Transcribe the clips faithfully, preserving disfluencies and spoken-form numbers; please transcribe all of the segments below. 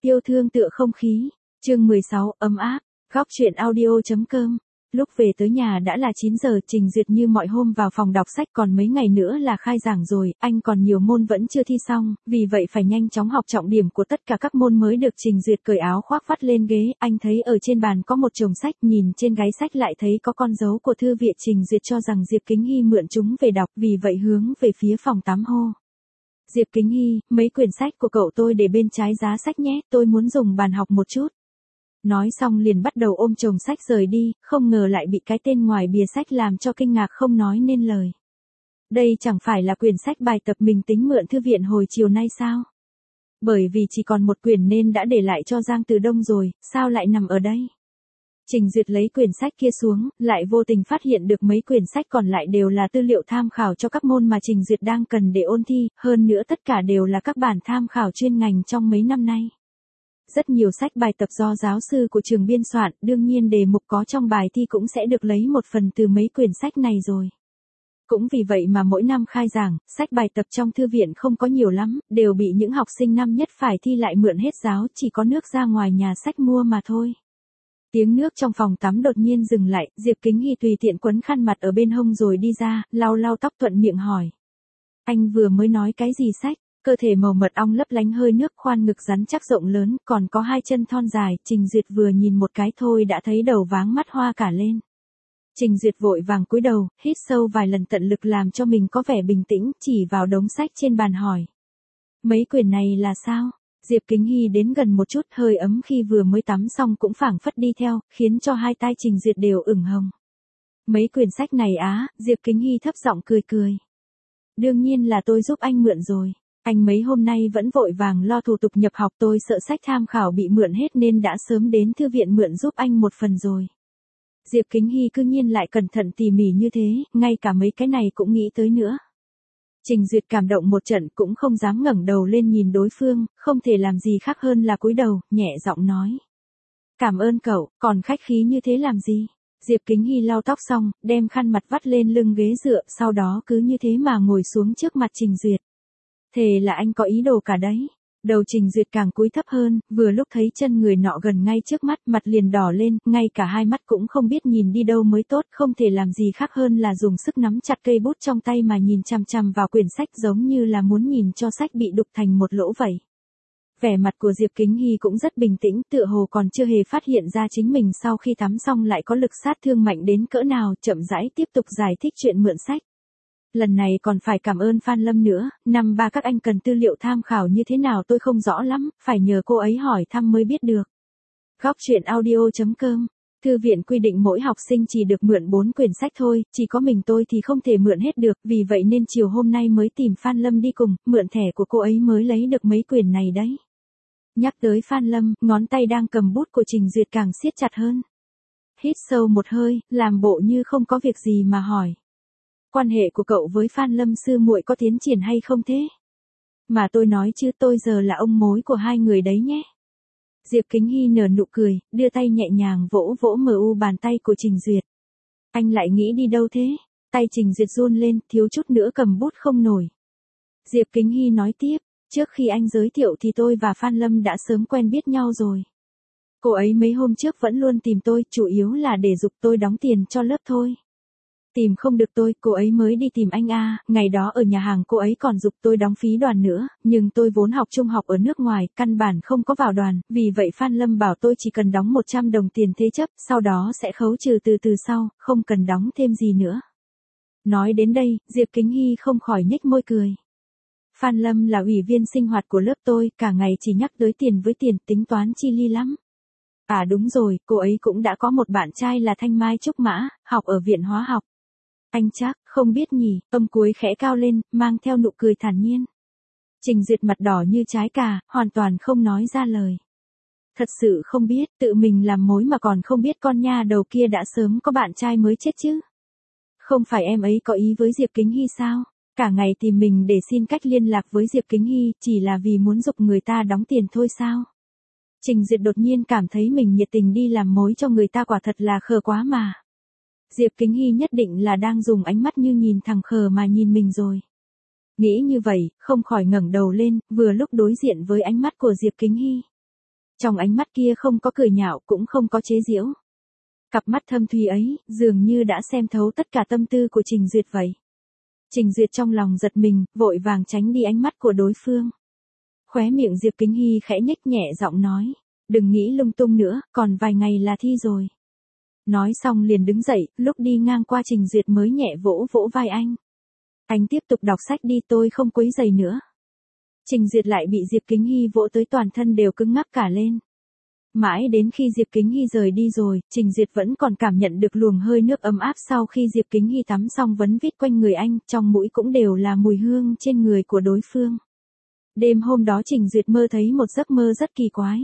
Yêu thương tựa không khí. Chương mười sáu, ấm áp. Góc truyện audio chấm com. Lúc về tới nhà đã là chín giờ, Trình Duyệt như mọi hôm vào phòng đọc sách, còn mấy ngày nữa là khai giảng rồi, anh còn nhiều môn vẫn chưa thi xong, vì vậy phải nhanh chóng học trọng điểm của tất cả các môn mới được. Trình Duyệt cởi áo khoác vắt lên ghế, anh thấy ở trên bàn có một chồng sách, nhìn trên gáy sách lại thấy có con dấu của thư viện. Trình Duyệt cho rằng Diệp Kính Hy mượn chúng về đọc, vì vậy hướng về phía phòng tắm hô. Diệp Kính Hy, mấy quyển sách của cậu tôi để bên trái giá sách nhé, tôi muốn dùng bàn học một chút. Nói xong liền bắt đầu ôm chồng sách rời đi, không ngờ lại bị cái tên ngoài bìa sách làm cho kinh ngạc không nói nên lời. Đây chẳng phải là quyển sách bài tập mình tính mượn thư viện hồi chiều nay sao? Bởi vì chỉ còn một quyển nên đã để lại cho Giang Từ Đông rồi, sao lại nằm ở đây? Trình Duyệt lấy quyển sách kia xuống, lại vô tình phát hiện được mấy quyển sách còn lại đều là tư liệu tham khảo cho các môn mà Trình Duyệt đang cần để ôn thi, hơn nữa tất cả đều là các bản tham khảo chuyên ngành trong mấy năm nay. Rất nhiều sách bài tập do giáo sư của trường biên soạn, đương nhiên đề mục có trong bài thi cũng sẽ được lấy một phần từ mấy quyển sách này rồi. Cũng vì vậy mà mỗi năm khai giảng, sách bài tập trong thư viện không có nhiều lắm, đều bị những học sinh năm nhất phải thi lại mượn hết giáo, chỉ có nước ra ngoài nhà sách mua mà thôi. Tiếng nước trong phòng tắm đột nhiên dừng lại, Diệp Kính Hy tùy tiện quấn khăn mặt ở bên hông rồi đi ra, lau lau tóc thuận miệng hỏi. Anh vừa mới nói cái gì sách? Cơ thể màu mật ong lấp lánh hơi nước, khoan ngực rắn chắc rộng lớn, còn có hai chân thon dài. Trình Duyệt vừa nhìn một cái thôi đã thấy đầu váng mắt hoa cả lên. Trình Duyệt vội vàng cúi đầu, hít sâu vài lần tận lực làm cho mình có vẻ bình tĩnh, chỉ vào đống sách trên bàn hỏi. Mấy quyển này là sao? Diệp Kính Hy đến gần một chút, hơi ấm khi vừa mới tắm xong cũng phảng phất đi theo, khiến cho hai tai Trình Duyệt đều ửng hồng. Mấy quyển sách này á, Diệp Kính Hy thấp giọng cười cười. Đương nhiên là tôi giúp anh mượn rồi. Anh mấy hôm nay vẫn vội vàng lo thủ tục nhập học, tôi sợ sách tham khảo bị mượn hết nên đã sớm đến thư viện mượn giúp anh một phần rồi. Diệp Kính Hy cư nhiên lại cẩn thận tỉ mỉ như thế, ngay cả mấy cái này cũng nghĩ tới nữa. Trình Duyệt cảm động một trận cũng không dám ngẩng đầu lên nhìn đối phương, không thể làm gì khác hơn là cúi đầu, nhẹ giọng nói. Cảm ơn cậu, còn khách khí như thế làm gì? Diệp Kính Hy lau tóc xong, đem khăn mặt vắt lên lưng ghế dựa, sau đó cứ như thế mà ngồi xuống trước mặt Trình Duyệt. Thề là anh có ý đồ cả đấy. Đầu Trình Duyệt càng cúi thấp hơn, vừa lúc thấy chân người nọ gần ngay trước mắt, mặt liền đỏ lên, ngay cả hai mắt cũng không biết nhìn đi đâu mới tốt, không thể làm gì khác hơn là dùng sức nắm chặt cây bút trong tay mà nhìn chằm chằm vào quyển sách, giống như là muốn nhìn cho sách bị đục thành một lỗ vậy. Vẻ mặt của Diệp Kính Hy cũng rất bình tĩnh, tựa hồ còn chưa hề phát hiện ra chính mình sau khi tắm xong lại có lực sát thương mạnh đến cỡ nào, chậm rãi tiếp tục giải thích chuyện mượn sách. Lần này còn phải cảm ơn Phan Lâm nữa, năm ba các anh cần tư liệu tham khảo như thế nào tôi không rõ lắm, phải nhờ cô ấy hỏi thăm mới biết được. Góc truyện audio chấm com. Thư viện quy định mỗi học sinh chỉ được mượn bốn quyển sách thôi, chỉ có mình tôi thì không thể mượn hết được, vì vậy nên chiều hôm nay mới tìm Phan Lâm đi cùng, mượn thẻ của cô ấy mới lấy được mấy quyển này đấy. Nhắc tới Phan Lâm, ngón tay đang cầm bút của Trình Duyệt càng siết chặt hơn. Hít sâu một hơi, làm bộ như không có việc gì mà hỏi. Quan hệ của cậu với Phan Lâm sư muội có tiến triển hay không thế? Mà tôi nói chứ, tôi giờ là ông mối của hai người đấy nhé. Diệp Kính Hy nở nụ cười, đưa tay nhẹ nhàng vỗ vỗ mờ u bàn tay của Trình Duyệt. Anh lại nghĩ đi đâu thế? Tay Trình Duyệt run lên, thiếu chút nữa cầm bút không nổi. Diệp Kính Hy nói tiếp, trước khi anh giới thiệu thì tôi và Phan Lâm đã sớm quen biết nhau rồi. Cô ấy mấy hôm trước vẫn luôn tìm tôi, chủ yếu là để giục tôi đóng tiền cho lớp thôi. Tìm không được tôi, cô ấy mới đi tìm anh a. Ngày đó ở nhà hàng cô ấy còn giục tôi đóng phí đoàn nữa, nhưng tôi vốn học trung học ở nước ngoài, căn bản không có vào đoàn, vì vậy Phan Lâm bảo tôi chỉ cần đóng một trăm đồng tiền thế chấp, sau đó sẽ khấu trừ từ từ sau, không cần đóng thêm gì nữa. Nói đến đây, Diệp Kính Hy không khỏi nhếch môi cười. Phan Lâm là ủy viên sinh hoạt của lớp tôi, cả ngày chỉ nhắc tới tiền với tiền, tính toán chi ly lắm. À đúng rồi, cô ấy cũng đã có một bạn trai là Thanh Mai Trúc Mã, học ở viện hóa học. Anh chắc, không biết nhỉ, âm cuối khẽ cao lên, mang theo nụ cười thản nhiên. Trình Duyệt mặt đỏ như trái cà, hoàn toàn không nói ra lời. Thật sự không biết, tự mình làm mối mà còn không biết con nha đầu kia đã sớm có bạn trai mới chết chứ. Không phải em ấy có ý với Diệp Kính Hy sao? Cả ngày tìm mình để xin cách liên lạc với Diệp Kính Hy, chỉ là vì muốn giục người ta đóng tiền thôi sao? Trình Duyệt đột nhiên cảm thấy mình nhiệt tình đi làm mối cho người ta quả thật là khờ quá mà. Diệp Kính Hy nhất định là đang dùng ánh mắt như nhìn thằng khờ mà nhìn mình rồi. Nghĩ như vậy, không khỏi ngẩng đầu lên, vừa lúc đối diện với ánh mắt của Diệp Kính Hy. Trong ánh mắt kia không có cười nhạo cũng không có chế giễu. Cặp mắt thâm thúy ấy, dường như đã xem thấu tất cả tâm tư của Trình Duyệt vậy. Trình Duyệt trong lòng giật mình, vội vàng tránh đi ánh mắt của đối phương. Khóe miệng Diệp Kính Hy khẽ nhếch nhẹ giọng nói. Đừng nghĩ lung tung nữa, còn vài ngày là thi rồi. Nói xong liền đứng dậy, lúc đi ngang qua Trình Duyệt mới nhẹ vỗ vỗ vai anh. Anh tiếp tục đọc sách đi, tôi không quấy rầy nữa. Trình Duyệt lại bị Diệp Kính Hy vỗ tới toàn thân đều cứng ngắc cả lên. Mãi đến khi Diệp Kính Hy rời đi rồi, Trình Duyệt vẫn còn cảm nhận được luồng hơi nước ấm áp sau khi Diệp Kính Hy tắm xong vấn vít quanh người anh, trong mũi cũng đều là mùi hương trên người của đối phương. Đêm hôm đó Trình Duyệt mơ thấy một giấc mơ rất kỳ quái.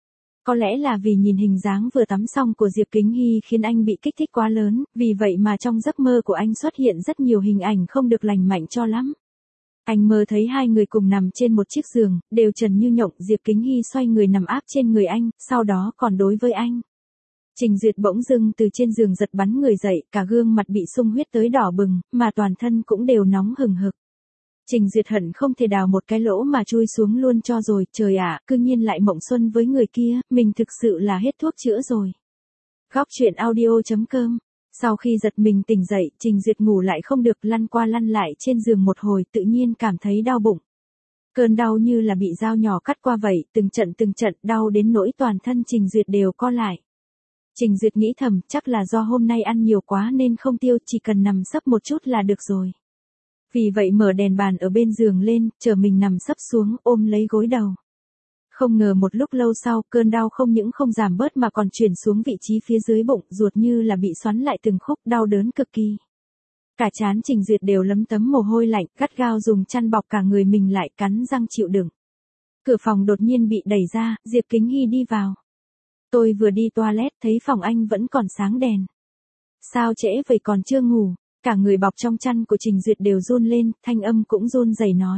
Có lẽ là vì nhìn hình dáng vừa tắm xong của Diệp Kính Hy khiến anh bị kích thích quá lớn, vì vậy mà trong giấc mơ của anh xuất hiện rất nhiều hình ảnh không được lành mạnh cho lắm. Anh mơ thấy hai người cùng nằm trên một chiếc giường, đều trần như nhộng, Diệp Kính Hy xoay người nằm áp trên người anh, sau đó còn đối với anh. Trình Duyệt bỗng dưng từ trên giường giật bắn người dậy, cả gương mặt bị sung huyết tới đỏ bừng, mà toàn thân cũng đều nóng hừng hực. Trình Duyệt hận không thể đào một cái lỗ mà chui xuống luôn cho rồi, trời ạ, cư nhiên lại mộng xuân với người kia, mình thực sự là hết thuốc chữa rồi. Góc truyện audio chấm com. Sau khi giật mình tỉnh dậy, Trình Duyệt ngủ lại không được, lăn qua lăn lại trên giường một hồi, tự nhiên cảm thấy đau bụng. Cơn đau như là bị dao nhỏ cắt qua vậy, từng trận từng trận, đau đến nỗi toàn thân Trình Duyệt đều co lại. Trình Duyệt nghĩ thầm, chắc là do hôm nay ăn nhiều quá nên không tiêu, chỉ cần nằm sấp một chút là được rồi. Vì vậy mở đèn bàn ở bên giường lên, chờ mình nằm sấp xuống, ôm lấy gối đầu. Không ngờ một lúc lâu sau, cơn đau không những không giảm bớt mà còn chuyển xuống vị trí phía dưới bụng, ruột như là bị xoắn lại từng khúc, đau đớn cực kỳ. Cả trán Trình Duyệt đều lấm tấm mồ hôi lạnh, gắt gao dùng chăn bọc cả người mình lại, cắn răng chịu đựng. Cửa phòng đột nhiên bị đẩy ra, Diệp Kính Hy đi vào. Tôi vừa đi toilet thấy phòng anh vẫn còn sáng đèn. Sao trễ vậy còn chưa ngủ? Cả người bọc trong chăn của Trình Duyệt đều run lên, thanh âm cũng run rẩy nói.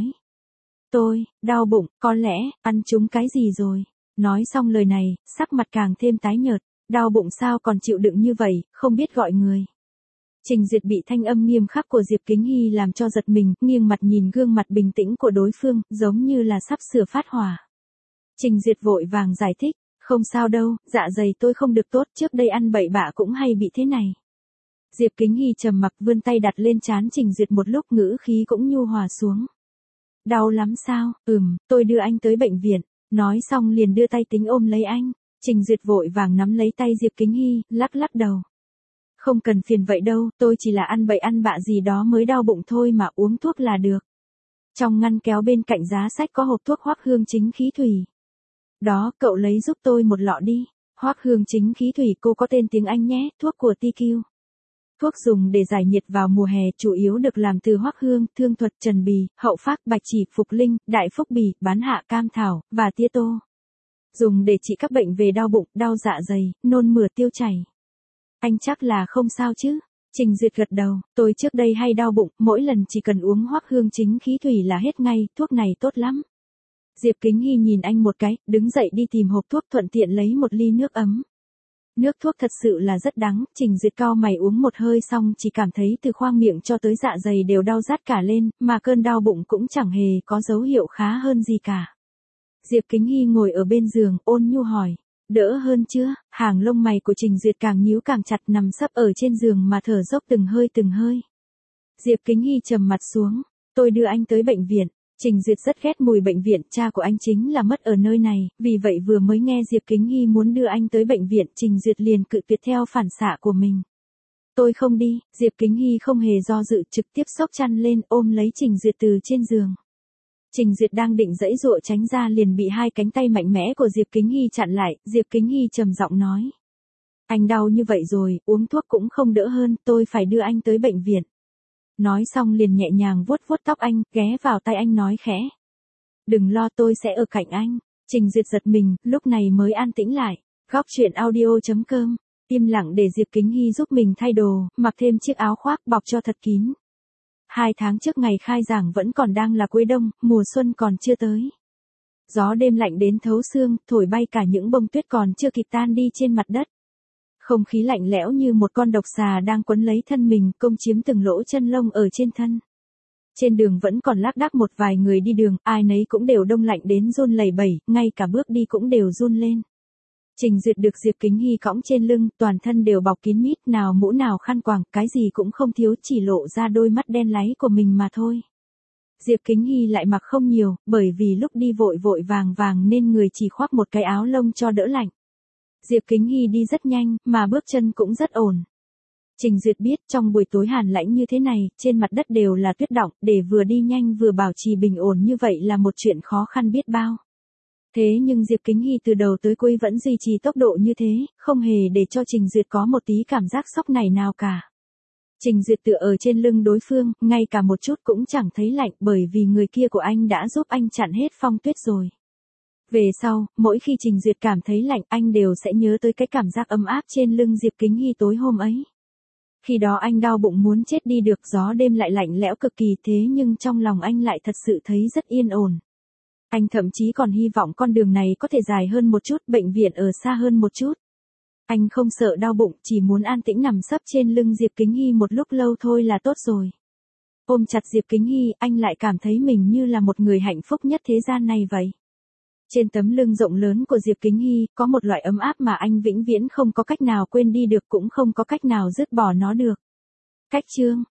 Tôi, đau bụng, có lẽ, ăn trúng cái gì rồi. Nói xong lời này, sắc mặt càng thêm tái nhợt. Đau bụng sao còn chịu đựng như vậy, không biết gọi người. Trình Duyệt bị thanh âm nghiêm khắc của Diệp Kính Hy làm cho giật mình, nghiêng mặt nhìn gương mặt bình tĩnh của đối phương, giống như là sắp sửa phát hỏa. Trình Duyệt vội vàng giải thích, không sao đâu, dạ dày tôi không được tốt, trước đây ăn bậy bạ cũng hay bị thế này. Diệp Kính Hy trầm mặc vươn tay đặt lên trán Trình Duyệt một lúc, ngữ khí cũng nhu hòa xuống. Đau lắm sao? Ừm, tôi đưa anh tới bệnh viện. Nói xong liền đưa tay tính ôm lấy anh. Trình Duyệt vội vàng nắm lấy tay Diệp Kính Hy, lắc lắc đầu. Không cần phiền vậy đâu, tôi chỉ là ăn bậy ăn bạ gì đó mới đau bụng thôi mà, uống thuốc là được. Trong ngăn kéo bên cạnh giá sách có hộp thuốc Hoắc Hương Chính Khí Thủy. Đó, cậu lấy giúp tôi một lọ đi. Hoắc Hương Chính Khí Thủy, cô có tên tiếng Anh nhé, thuốc của tê quy. Thuốc dùng để giải nhiệt vào mùa hè, chủ yếu được làm từ hoắc hương, thương thuật, trần bì, hậu phác, bạch chỉ, phục linh, đại phúc bì, bán hạ, cam thảo, và tía tô. Dùng để trị các bệnh về đau bụng, đau dạ dày, nôn mửa, tiêu chảy. Anh chắc là không sao chứ? Trình Duyệt gật đầu, tôi trước đây hay đau bụng, mỗi lần chỉ cần uống Hoắc Hương Chính Khí Thủy là hết ngay, thuốc này tốt lắm. Diệp Kính Hy nhìn anh một cái, đứng dậy đi tìm hộp thuốc, thuận tiện lấy một ly nước ấm. Nước thuốc thật sự là rất đắng, Trình Duyệt cau mày uống một hơi xong chỉ cảm thấy từ khoang miệng cho tới dạ dày đều đau rát cả lên, mà cơn đau bụng cũng chẳng hề có dấu hiệu khá hơn gì cả. Diệp Kính Hy ngồi ở bên giường, ôn nhu hỏi, đỡ hơn chưa? Hàng lông mày của Trình Duyệt càng nhíu càng chặt, nằm sấp ở trên giường mà thở dốc từng hơi từng hơi. Diệp Kính Hy trầm mặt xuống, tôi đưa anh tới bệnh viện. Trình Duyệt rất ghét mùi bệnh viện, cha của anh chính là mất ở nơi này, vì vậy vừa mới nghe Diệp Kính Hy muốn đưa anh tới bệnh viện, Trình Duyệt liền cự tuyệt theo phản xạ của mình. Tôi không đi, Diệp Kính Hy không hề do dự, trực tiếp xốc chăn lên ôm lấy Trình Duyệt từ trên giường. Trình Duyệt đang định giãy giụa tránh ra liền bị hai cánh tay mạnh mẽ của Diệp Kính Hy chặn lại, Diệp Kính Hy trầm giọng nói. Anh đau như vậy rồi, uống thuốc cũng không đỡ hơn, tôi phải đưa anh tới bệnh viện. Nói xong liền nhẹ nhàng vuốt vuốt tóc anh, ghé vào tai anh nói khẽ. Đừng lo, tôi sẽ ở cạnh anh. Trình Duyệt giật mình, lúc này mới an tĩnh lại. Góc truyện audio chấm com. Im lặng để Diệp Kính Hy giúp mình thay đồ, mặc thêm chiếc áo khoác bọc cho thật kín. Hai tháng trước ngày khai giảng vẫn còn đang là cuối đông, mùa xuân còn chưa tới. Gió đêm lạnh đến thấu xương, thổi bay cả những bông tuyết còn chưa kịp tan đi trên mặt đất. Không khí lạnh lẽo như một con độc xà đang quấn lấy thân mình, công chiếm từng lỗ chân lông ở trên thân. Trên đường vẫn còn lác đác một vài người đi đường, ai nấy cũng đều đông lạnh đến run lẩy bẩy, ngay cả bước đi cũng đều run lên. Trình Duyệt được Diệp Kính Hy cõng trên lưng, toàn thân đều bọc kín mít, nào mũ nào khăn quàng, cái gì cũng không thiếu, chỉ lộ ra đôi mắt đen láy của mình mà thôi. Diệp Kính Hy lại mặc không nhiều, bởi vì lúc đi vội vội vàng vàng nên người chỉ khoác một cái áo lông cho đỡ lạnh. Diệp Kính Hy đi rất nhanh, mà bước chân cũng rất ổn. Trình Duyệt biết trong buổi tối hàn lãnh như thế này, trên mặt đất đều là tuyết đọng, để vừa đi nhanh vừa bảo trì bình ổn như vậy là một chuyện khó khăn biết bao. Thế nhưng Diệp Kính Hy từ đầu tới cuối vẫn duy trì tốc độ như thế, không hề để cho Trình Duyệt có một tí cảm giác sốc này nào cả. Trình Duyệt tựa ở trên lưng đối phương, ngay cả một chút cũng chẳng thấy lạnh bởi vì người kia của anh đã giúp anh chặn hết phong tuyết rồi. Về sau, mỗi khi Trình Duyệt cảm thấy lạnh anh đều sẽ nhớ tới cái cảm giác ấm áp trên lưng Diệp Kính Hy tối hôm ấy. Khi đó anh đau bụng muốn chết đi được, gió đêm lại lạnh lẽo cực kỳ, thế nhưng trong lòng anh lại thật sự thấy rất yên ổn. Anh thậm chí còn hy vọng con đường này có thể dài hơn một chút, bệnh viện ở xa hơn một chút. Anh không sợ đau bụng, chỉ muốn an tĩnh nằm sấp trên lưng Diệp Kính Hy một lúc lâu thôi là tốt rồi. Ôm chặt Diệp Kính Hy, anh lại cảm thấy mình như là một người hạnh phúc nhất thế gian này vậy. Trên tấm lưng rộng lớn của Diệp Kính Hy, có một loại ấm áp mà anh vĩnh viễn không có cách nào quên đi được, cũng không có cách nào dứt bỏ nó được. Cách chương